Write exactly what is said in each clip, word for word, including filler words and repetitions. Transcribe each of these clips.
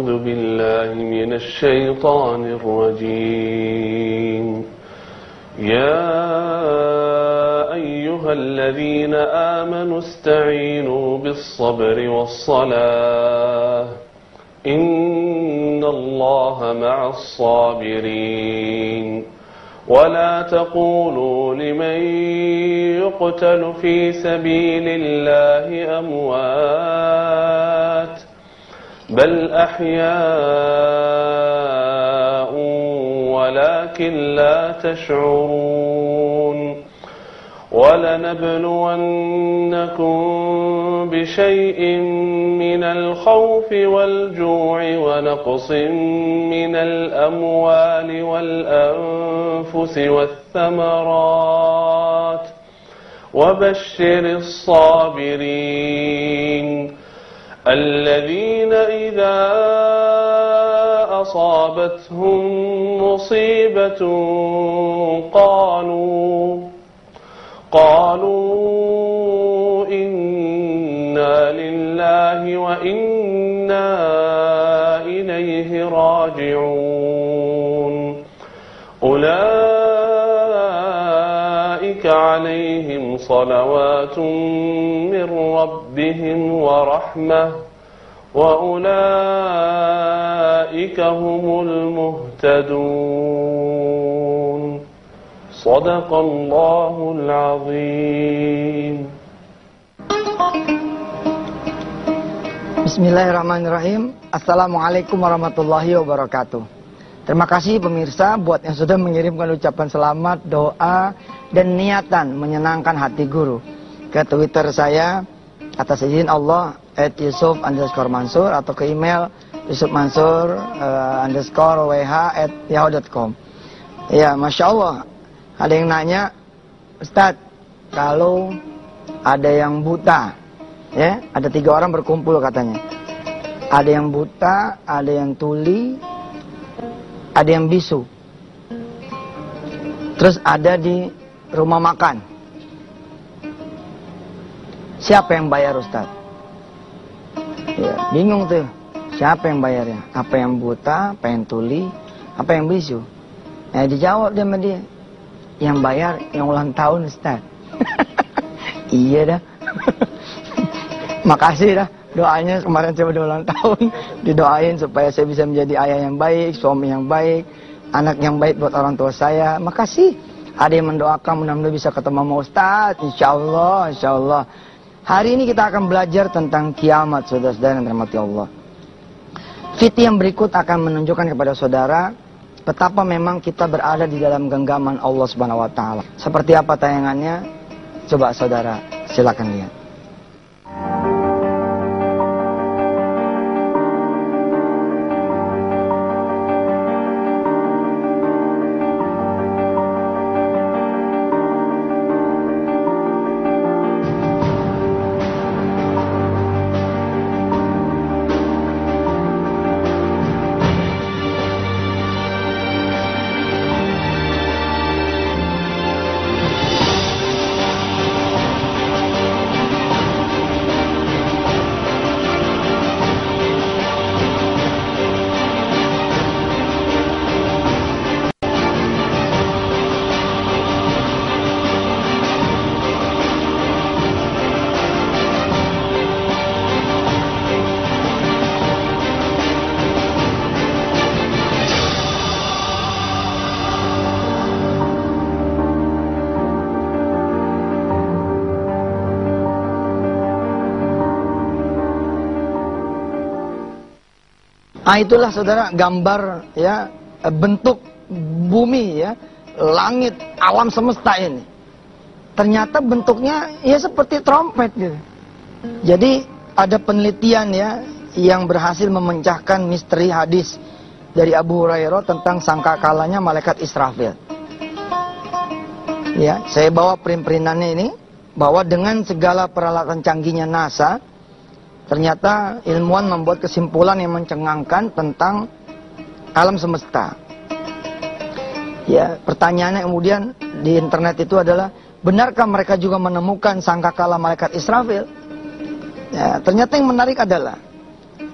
أعوذ بالله من الشيطان الرجيم يا أيها الذين آمنوا استعينوا بالصبر والصلاة إن الله مع الصابرين ولا تقولوا لمن يقتل في سبيل الله أموات بل أحياء ولكن لا تشعرون ولنبلونكم بشيء من الخوف والجوع ونقص من الأموال والأنفس والثمرات وبشر الصابرين الذين إذا أصابتهم مصيبة قالوا قالوا إنا لله وإنا إليه راجعون أولئك عليهم صلوات من ربهم ورحمة وأولئك هم المهتدون صدق الله العظيم. Bismillahirrahmanirrahim. Assalamualaikum warahmatullahi wabarakatuh. Terima kasih pemirsa buat yang sudah mengirimkan ucapan selamat, doa, dan niatan menyenangkan hati guru ke Twitter saya atas izin Allah at yusuf underscore mansur atau ke email yusufmansur uh, underscore wh at yahoo dot com. Ya, Masya Allah. Ada yang nanya, Ustadz, kalau ada yang buta, ya, ada tiga orang berkumpul katanya. Ada yang buta, ada yang tuli, ada yang bisu. Terus ada di rumah makan. Siapa yang bayar, Ustadz? Ya, bingung tuh. Siapa yang bayarnya? Apa yang buta, apa yang tuli, apa yang bisu? Ya, dijawab dia sama dia. Yang bayar yang ulang tahun, Ustaz. Iya dah. Makasih dah. Doanya kemarin saya udah ulang tahun. Didoain supaya saya bisa menjadi ayah yang baik, suami yang baik, anak yang baik buat orang tua saya. Makasih. Ada yang mendoakan mudah-mudahan bisa ketemu sama Ustaz. Insya Allah, insya Allah. Hari ini kita akan belajar tentang kiamat, saudara-saudara yang dirahmati Allah. Video yang berikut akan menunjukkan kepada saudara betapa memang kita berada di dalam genggaman Allah Subhanahu wa taala. Seperti apa tayangannya? Coba saudara silakan lihat. Nah, itulah saudara gambar ya bentuk bumi ya, langit, alam semesta ini. Ternyata bentuknya ya seperti trompet gitu. Jadi ada penelitian ya yang berhasil memecahkan misteri hadis dari Abu Hurairah tentang sangkakalanya malaikat Israfil. Ya, saya bawa print-printannya ini bahwa dengan segala peralatan canggihnya NASA, ternyata ilmuwan membuat kesimpulan yang mencengangkan tentang alam semesta. Ya, pertanyaannya kemudian di internet itu adalah, benarkah mereka juga menemukan sangkakala malaikat Israfil? Ya, ternyata yang menarik adalah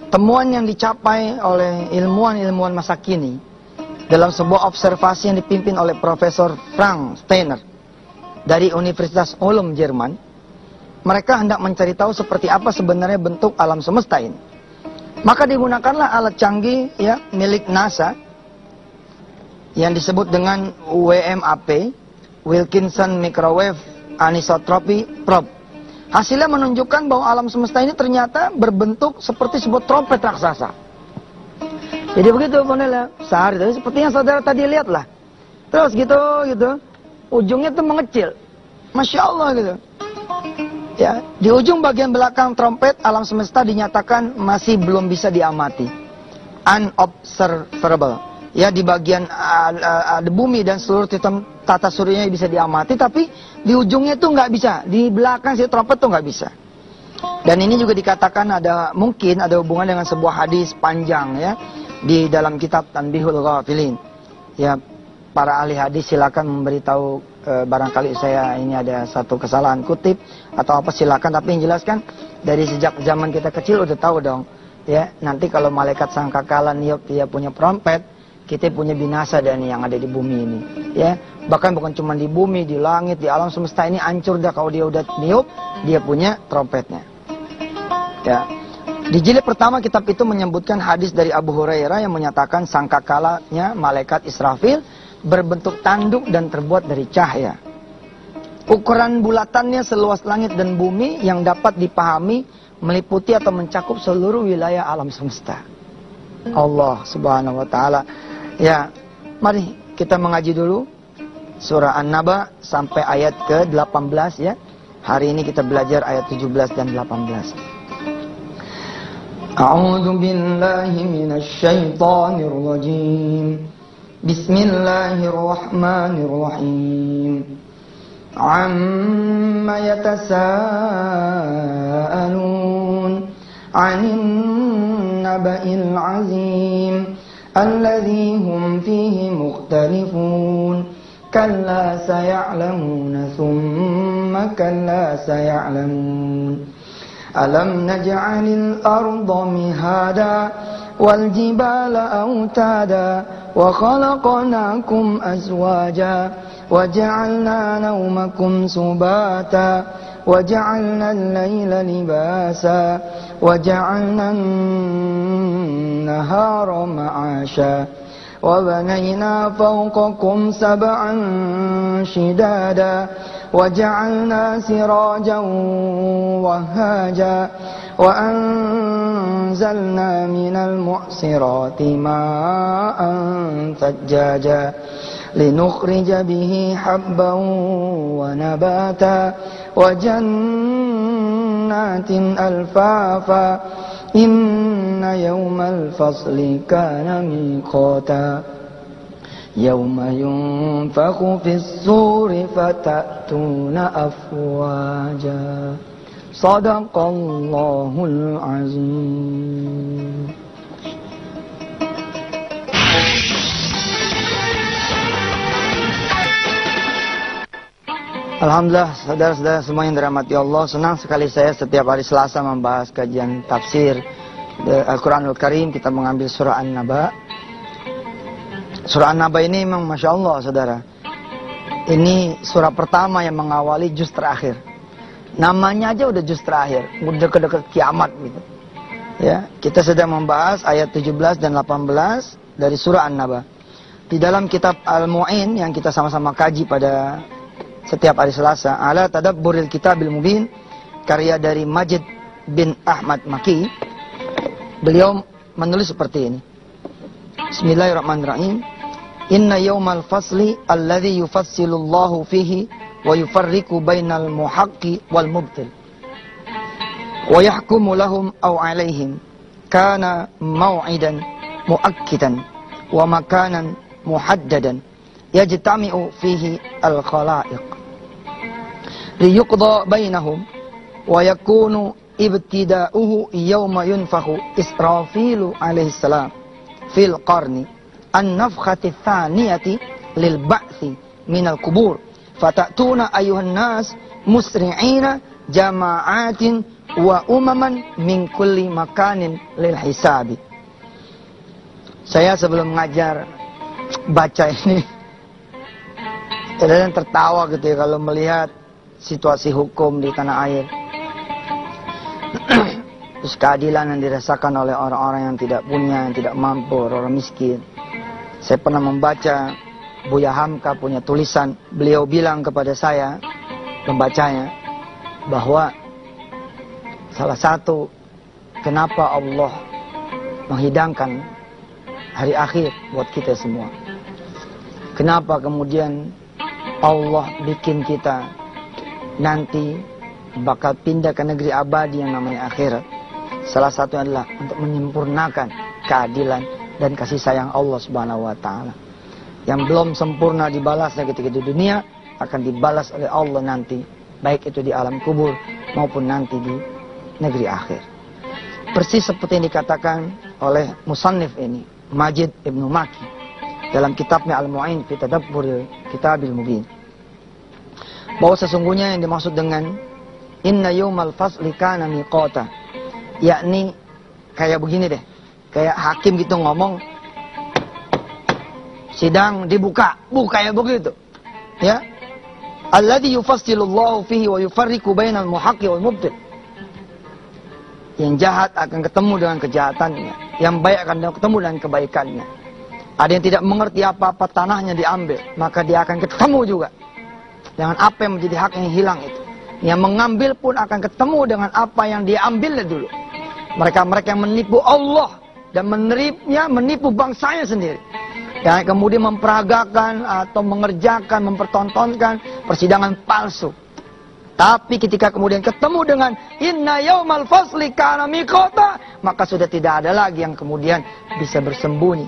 temuan yang dicapai oleh ilmuwan-ilmuwan masa kini dalam sebuah observasi yang dipimpin oleh Profesor Frank Steiner dari Universitas Ulm Jerman. Mereka hendak mencari tahu seperti apa sebenarnya bentuk alam semesta ini. Maka digunakanlah alat canggih ya milik NASA yang disebut dengan W M A P, Wilkinson Microwave Anisotropy Probe. Hasilnya menunjukkan bahwa alam semesta ini ternyata berbentuk seperti sebuah trompet raksasa. Jadi begitu Ponela, sehari tadi seperti yang saudara tadi lihat lah. Terus gitu gitu, ujungnya tuh mengecil, masya Allah gitu. Ya, di ujung bagian belakang trompet alam semesta dinyatakan masih belum bisa diamati, unobservable. Ya, di bagian uh, uh, uh, bumi dan seluruh sistem tata suryanya bisa diamati, tapi di ujungnya itu nggak bisa, di belakang si trompet tuh nggak bisa. Dan ini juga dikatakan ada mungkin ada hubungan dengan sebuah hadis panjang ya di dalam kitab Tanbihul Ghafilin. Ya, para ahli hadis silakan memberitahu e, barangkali saya ini ada satu kesalahan kutip atau apa silakan, tapi yang jelas kan dari sejak zaman kita kecil udah tahu dong ya, nanti kalau malaikat sangkakala niup dia punya trompet, kita punya binasa dan yang ada di bumi ini ya. Bahkan bukan cuma di bumi, di langit, di alam semesta ini hancur dah kalau dia udah niup dia punya trompetnya ya. Di jilid pertama kitab itu menyebutkan hadis dari Abu Hurairah yang menyatakan sangkakalanya malaikat Israfil berbentuk tanduk dan terbuat dari cahaya. Ukuran bulatannya seluas langit dan bumi yang dapat dipahami meliputi atau mencakup seluruh wilayah alam semesta. Allah Subhanahu wa taala. Ya, mari kita mengaji dulu surah An-Naba sampai ayat ke delapan belas ya. Hari ini kita belajar ayat tujuh belas dan delapan belas. A'udzu billahi minasy syaithanir rajim. Bismillahirrahmanirrahim. Amma yatasaalun 'anil naba'il 'azim alladzi hum fihi mukhtalifun. Kalla saya'lamuna thumma kalla saya'lamun. Alam naj'alil arda mihada wal jibala autada wa khalaqnakum azwaja wa ja'alna nawmakum subata wa ja'alna al-layla libasa wa ja'alna an-nahara ma'asha wa banayna fawqakum sab'an shidada wa ja'alna sirajan wahaja wa anzalna minal mu'sirati ma'an thajjaja linukhrija bihi habban wa nabata wa jannatin alfafa inna yawmal fasli kana miqata yawma yunfakhu fis suri fatatuna afwaja. Shadaqallahul azim. Alhamdulillah, saudara-saudara semua yang dirahmati Allah, senang sekali saya setiap hari Selasa membahas kajian tafsir Al-Quranul Karim. Kita mengambil surah An-Naba. Surah An-Naba ini memang Masya Allah saudara, ini surah pertama yang mengawali juz terakhir. Namanya aja udah juz terakhir, udah deket-deket kiamat gitu. Ya, kita sedang membahas ayat tujuh belas dan delapan belas dari surah An-Naba. Di dalam kitab Al-Mu'in yang kita sama-sama kaji pada setiap hari Selasa, ala tadabburil kitabil mubin, karya dari Majid bin Ahmad Maki. Beliau menulis seperti ini. Bismillahirrahmanirrahim. Inna yawmal fasli alladhi yufassilullahu fihi wa yufarriqu bainal muhaqqi wal mubtil wa yahkumu lahum aw alaihim kana maw'idan muakkidan wa makanan muhaddadan yajtami'u fihi al khalaiq liyuqda bainahum wa yakunu ibtida'uhu yawma yunfakhu Israfilu alaihi salam fil qarni an-nafkhati thaniyati lil ba'thi minal kubur fatatuna ayuhan nas musri'ina jama'atin wa umaman min kulli makanin lil hisabi. Saya sebelum mengajar baca ini kadang tertawa gitu ya kalau melihat situasi hukum di tanah air. Terus keadilan yang dirasakan oleh orang-orang yang tidak punya, yang tidak mampu, orang miskin. Saya pernah membaca Buya Hamka punya tulisan, beliau bilang kepada saya, pembacanya, bahwa salah satu kenapa Allah menghidangkan hari akhir buat kita semua. Kenapa kemudian Allah bikin kita nanti bakal pindah ke negeri abadi yang namanya akhirat. Salah satu adalah untuk menyempurnakan keadilan dan kasih sayang Allah Subhanahu wa taala. Yang belum sempurna dibalasnya ketika di dunia akan dibalas oleh Allah nanti, baik itu di alam kubur maupun nanti di negeri akhir. Persis seperti yang dikatakan oleh musannif ini, Majid Ibnu Maki, dalam kitabnya Al-Mu'in fi Tadabbur Kitabil Mubin, bahwa sesungguhnya yang dimaksud dengan inna yaumal fasli kana miqata, yakni kayak begini deh, kayak hakim gitu ngomong, sidang dibuka, buka ya begitu, ya. Alladzi yufassilullahu fihi wa yufarriqu bainal muhaqqi wal mubtil. Yang jahat akan ketemu dengan kejahatannya, yang baik akan ketemu dengan kebaikannya. Ada yang tidak mengerti apa-apa, tanahnya diambil, maka dia akan ketemu juga dengan apa yang menjadi hak yang hilang itu. Yang mengambil pun akan ketemu dengan apa yang dia ambil dulu. Mereka-mereka yang menipu Allah dan meniripnya, menipu bangsanya sendiri. Dan kemudian memperagakan atau mengerjakan, mempertontonkan persidangan palsu. Tapi ketika kemudian ketemu dengan inna yaumal fasli kana miqata, maka sudah tidak ada lagi yang kemudian bisa bersembunyi.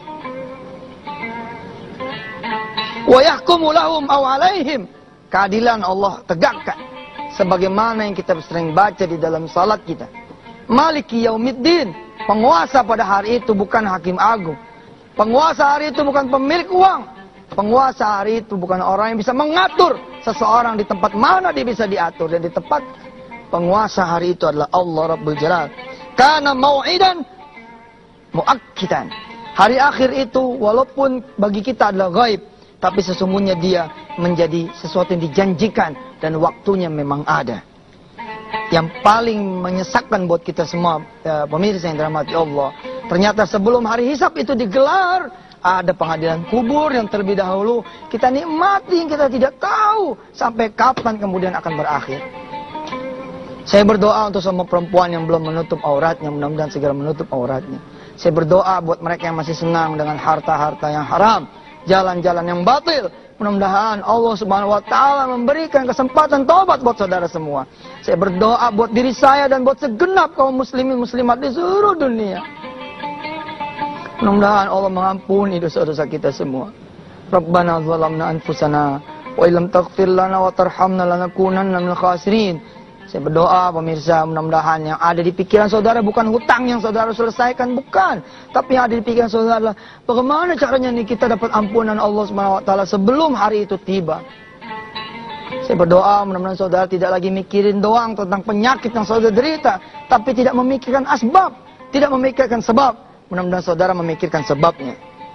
Wa yahkumu lahum aw alaihim. Keadilan Allah tegakkan sebagaimana yang kita sering baca di dalam salat kita. Maliki yaumiddin, penguasa pada hari itu bukan hakim agung. Penguasa hari itu bukan pemilik uang. Penguasa hari itu bukan orang yang bisa mengatur seseorang di tempat mana dia bisa diatur. Dan di tempat penguasa hari itu adalah Allah Rabbul Jalal. Kana mau'idan muakkidan. Hari akhir itu walaupun bagi kita adalah gaib, tapi sesungguhnya dia menjadi sesuatu yang dijanjikan dan waktunya memang ada. Yang paling menyesakkan buat kita semua, ya, pemirsa yang dirahmati Allah, ternyata sebelum hari hisab itu digelar, ada pengadilan kubur yang terlebih dahulu kita nikmati, kita tidak tahu sampai kapan kemudian akan berakhir. Saya berdoa untuk semua perempuan yang belum menutup auratnya, mudah-mudahan segera menutup auratnya. Saya berdoa buat mereka yang masih senang dengan harta-harta yang haram, jalan-jalan yang batil. Mudah-mudahan Allah Subhanahu wa taala memberikan kesempatan taubat buat saudara semua. Saya berdoa buat diri saya dan buat segenap kaum muslimin muslimat di seluruh dunia. Mudah-mudahan Allah mengampuni dosa-dosa kita semua. Rabbana zalamna anfusana wa illam taghfir lana wa tarhamna lanakunanna minal khasirin. Saya berdoa pemirsa, mudah-mudahan yang ada di pikiran saudara bukan hutang yang saudara selesaikan, bukan. Tapi yang ada di pikiran saudara adalah bagaimana caranya nih kita dapat ampunan Allah Subhanahu wa taala sebelum hari itu tiba. Saya berdoa mudah-mudahan saudara tidak lagi mikirin doang tentang penyakit yang saudara derita, tapi tidak memikirkan asbab, tidak memikirkan sebab. Mudah-mudahan saudara memikirkan sebabnya.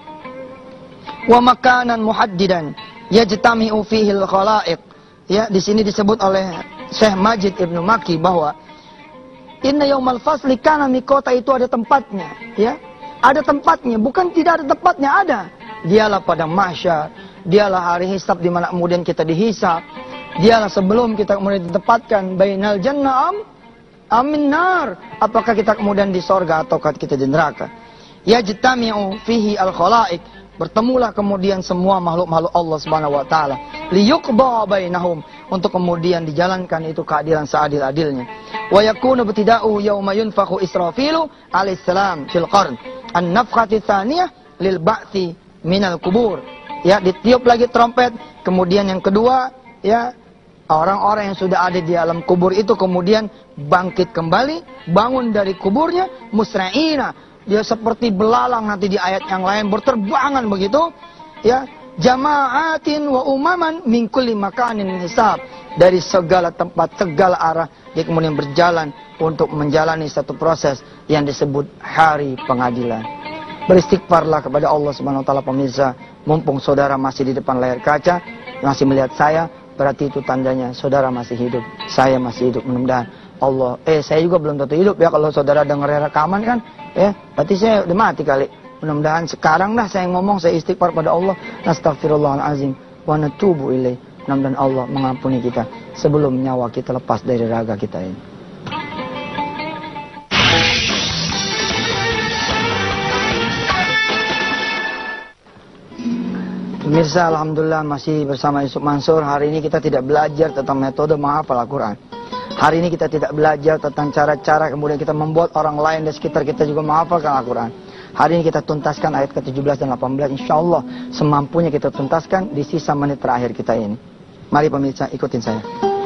Wa makanan muhaddidan yajtami'u fihi al-khalaiq. Ya, di sini disebut oleh Syekh Majid Ibnu Maki bahwa inna yaumal fasli kana miqata, itu ada tempatnya, ya. Ada tempatnya, bukan tidak ada tempatnya, ada. Dialah pada mahsyar, dialah hari hisab di mana kemudian kita dihisab. Dialah sebelum kita kemudian ditempatkan bainal jannah am amin nar, apakah kita kemudian di sorga ataukah kita di neraka. Yajtami'u fihi al-khalaiq, bertemulah kemudian semua makhluk-makhluk Allah Subhanahu wa taala, liyuqda bainahum, untuk kemudian dijalankan itu keadilan seadil-adilnya. Wa yakunu ibtida'u yauma yunfakhu Israfilu alaihi salam fil qarn an-nafkhati tsaniyah lil ba'thi minal kubur. Ya, ditiup lagi trompet, kemudian yang kedua, ya, orang-orang yang sudah ada di alam kubur itu kemudian bangkit kembali, bangun dari kuburnya musra'ina. Dia seperti belalang nanti di ayat yang lain berterbangan begitu, ya. jama'atin wa umaman min kulli makanin hisab. Dari segala tempat, segala arah, dia kemudian berjalan untuk menjalani satu proses yang disebut hari pengadilan. Beristighfarlah kepada Allah Subhanahu wa taala pemirsa, mumpung saudara masih di depan layar kaca, masih melihat saya, berarti itu tandanya saudara masih hidup, saya masih hidup. Mudah-mudahan Allah, eh saya juga belum tentu hidup ya, kalau saudara dengar rekaman kan, ya berarti saya udah mati kali. Mudah-mudahan sekarang dah saya ngomong, saya istighfar pada Allah, nastaghfirullahalazim wa natubu ilaih. Mudah-mudahan Allah mengampuni kita sebelum nyawa kita lepas dari raga kita ini. Pemirsa, alhamdulillah masih bersama Yusuf Mansur. Hari ini kita tidak belajar tentang metode menghafal Al-Quran. Hari ini kita tidak belajar tentang cara-cara kemudian kita membuat orang lain di sekitar kita juga menghafalkan Al-Quran. Hari ini kita tuntaskan ayat ke tujuh belas dan delapan belas. Insya Allah semampunya kita tuntaskan di sisa menit terakhir kita ini. Mari pemirsa, ikutin saya.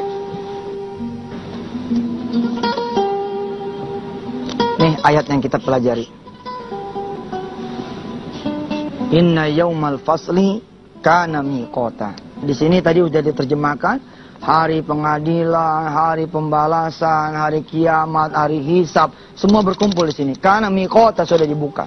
Nih ayat yang kita pelajari. Inna yaumal fasli kana miqata. Di sini tadi sudah diterjemahkan hari pengadilan, hari pembalasan, hari kiamat, hari hisab, semua berkumpul di sini. Kana miqata sudah dibuka.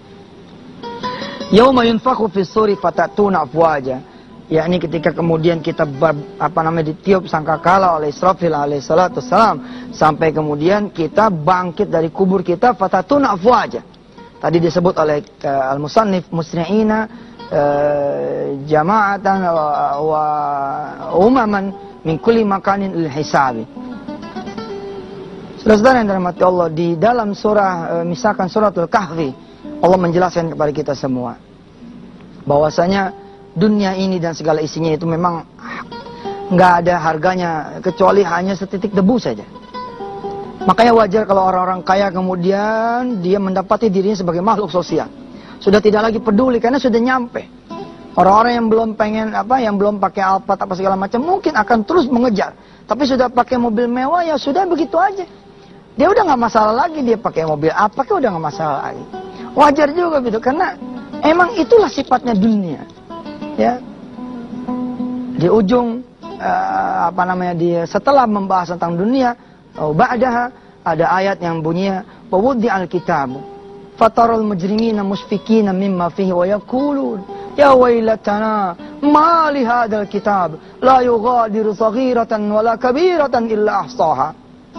Yauma yunfakhu fis suri fatatuna afwaja. Yakni ketika kemudian kita ber, apa namanya ditiup sangkakala oleh Israfil alaihi salatu wassalam, sampai kemudian kita bangkit dari kubur kita fatatuna afwaja. Tadi disebut oleh uh, al-musannif musri'ina uh, jama'atan wa, wa umaman min kulli makanin il-hisabi. Saudara-saudara yang dirahmati Allah, di dalam surah uh, misalkan suratul Kahfi, Allah menjelaskan kepada kita semua bahwasanya dunia ini dan segala isinya itu memang nggak ada harganya kecuali hanya setitik debu saja. Makanya wajar kalau orang-orang kaya kemudian dia mendapati dirinya sebagai makhluk sosial. Sudah tidak lagi peduli karena sudah nyampe. Orang-orang yang belum pengen apa, yang belum pakai Alphard apa segala macam mungkin akan terus mengejar. Tapi sudah pakai mobil mewah ya sudah begitu aja. Dia udah nggak masalah lagi dia pakai mobil apa, udah nggak masalah lagi. Wajar juga gitu karena emang itulah sifatnya dunia. Ya, di ujung uh, apa namanya dia setelah membahas tentang dunia, oh, ba'daha ada ayat yang bunyinya wawudi al-kitab fatarul mujrimina musfikina mimma fihi wa yaqulun ya wailatana ma li hadzal kitab la yughadiru saghiratan wala kabiratan illa ahsaha.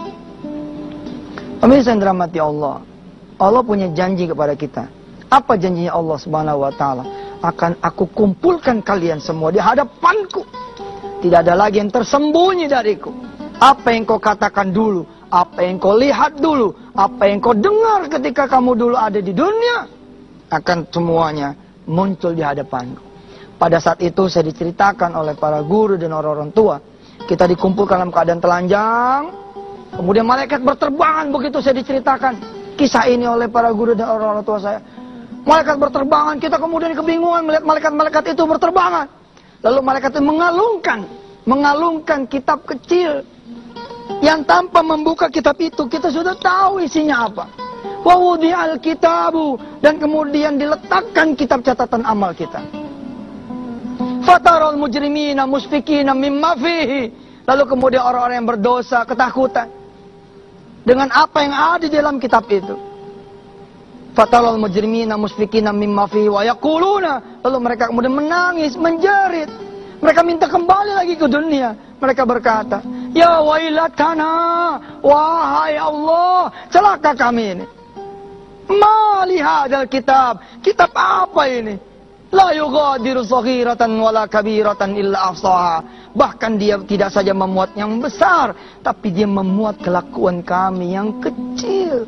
Pemirsa yang dirahmati Allah, Allah punya janji kepada kita. Apa janjinya Allah Subhanahu wa taala? Akan aku kumpulkan kalian semua di hadapanku. Tidak ada lagi yang tersembunyi dariku. Apa yang kau katakan dulu, apa yang kau lihat dulu, apa yang kau dengar ketika kamu dulu ada di dunia, akan semuanya muncul di hadapanku. Pada saat itu saya diceritakan oleh para guru dan orang-orang tua. Kita dikumpulkan dalam keadaan telanjang. Kemudian malaikat berterbangan, begitu saya diceritakan kisah ini oleh para guru dan orang-orang tua saya. Malaikat berterbangan, kita kemudian kebingungan melihat malaikat-malaikat itu berterbangan. Lalu malaikat itu mengalungkan, mengalungkan kitab kecil yang tanpa membuka kitab itu kita sudah tahu isinya apa. Wa wudi'al kitabu, dan kemudian diletakkan kitab catatan amal kita. Fataral mujrimina musfikina mimma fihi, lalu kemudian orang-orang yang berdosa ketakutan dengan apa yang ada di dalam kitab itu. Fatalal mujrimina musfikina mimma fihi wa yaquluna, lalu mereka kemudian menangis, menjerit. Mereka minta kembali lagi ke dunia. Mereka berkata, ya wailatana, wahai Allah, celaka kami ini. Ma li hadzal kitab, kitab apa ini? La yughadiru saghiratan wala kabiratan illa ahsaha. Bahkan dia tidak saja memuat yang besar, tapi dia memuat kelakuan kami yang kecil.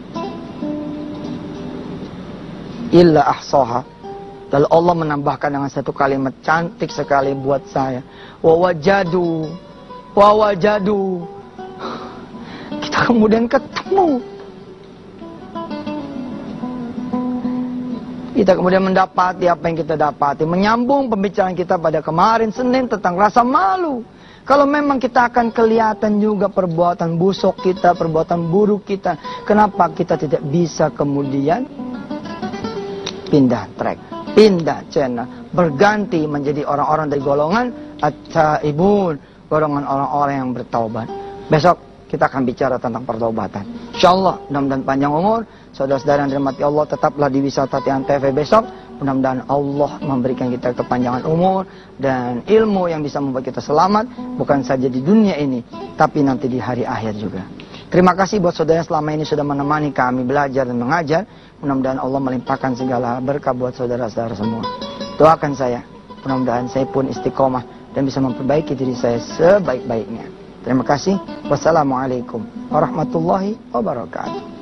Illa ahsaha. Lalu Allah menambahkan dengan satu kalimat cantik sekali buat saya. Wa wajadu, wa wajadu. Kita kemudian ketemu. Kita kemudian mendapati apa yang kita dapati. Menyambung pembicaraan kita pada kemarin Senin tentang rasa malu. Kalau memang kita akan kelihatan juga perbuatan busuk kita, perbuatan buruk kita, kenapa kita tidak bisa kemudian pindah track, pindah channel, berganti menjadi orang-orang dari golongan at-taibun, golongan orang-orang yang bertaubat. Besok kita akan bicara tentang pertaubatan. Insyaallah, mudah-mudahan panjang umur. Saudara-saudara yang dirahmati Allah, tetaplah di Wisata Tian T V besok. Mudah-mudahan Allah memberikan kita kepanjangan umur dan ilmu yang bisa membuat kita selamat, bukan saja di dunia ini, tapi nanti di hari akhir juga. Terima kasih buat saudara yang selama ini sudah menemani kami belajar dan mengajar. Mudah-mudahan Allah melimpahkan segala berkah buat saudara-saudara semua. Doakan saya, mudah-mudahan saya pun istiqomah dan bisa memperbaiki diri saya sebaik-baiknya. Terima kasih. Wassalamualaikum warahmatullahi wabarakatuh.